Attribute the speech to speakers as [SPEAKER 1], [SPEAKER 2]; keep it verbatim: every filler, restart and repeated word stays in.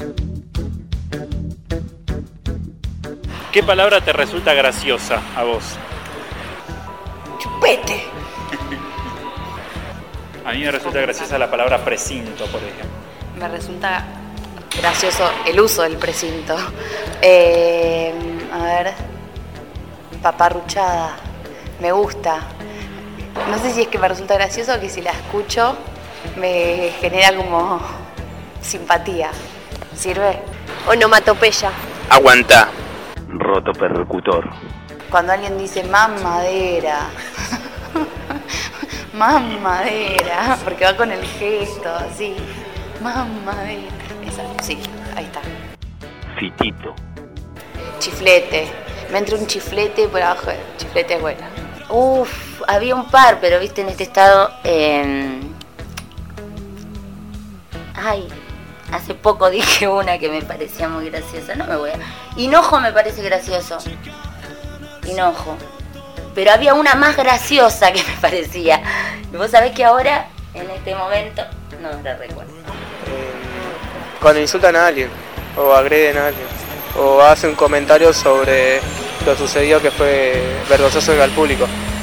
[SPEAKER 1] ¿Qué palabra te resulta graciosa a vos?
[SPEAKER 2] Chupete.
[SPEAKER 1] A mí me resulta graciosa la palabra precinto, por ejemplo.
[SPEAKER 2] Me resulta gracioso el uso del precinto. Eh, a ver, paparruchada. Me gusta. No sé si es que me resulta gracioso o que si la escucho me genera como simpatía. ¿Sirve?
[SPEAKER 3] Onomatopeya.
[SPEAKER 4] Aguanta. Rotopercutor.
[SPEAKER 2] Cuando alguien dice mamadera. Mamadera. Porque va con el gesto, así. Mamadera. Esa, sí, ahí está.
[SPEAKER 4] Fitito.
[SPEAKER 2] Chiflete. Me entra un chiflete por abajo. Chiflete es bueno.
[SPEAKER 3] Uf, había un par, pero viste en este estado... Eh... Ay, hace poco dije una que me parecía muy graciosa. No me voy a... Hinojo me parece gracioso. Hinojo. Pero había una más graciosa que me parecía. Y vos sabés que ahora, en este momento, no la recuerdo.
[SPEAKER 5] Eh, cuando insultan a alguien, o agreden a alguien, o hacen un comentario sobre lo sucedido que fue vergonzoso al público.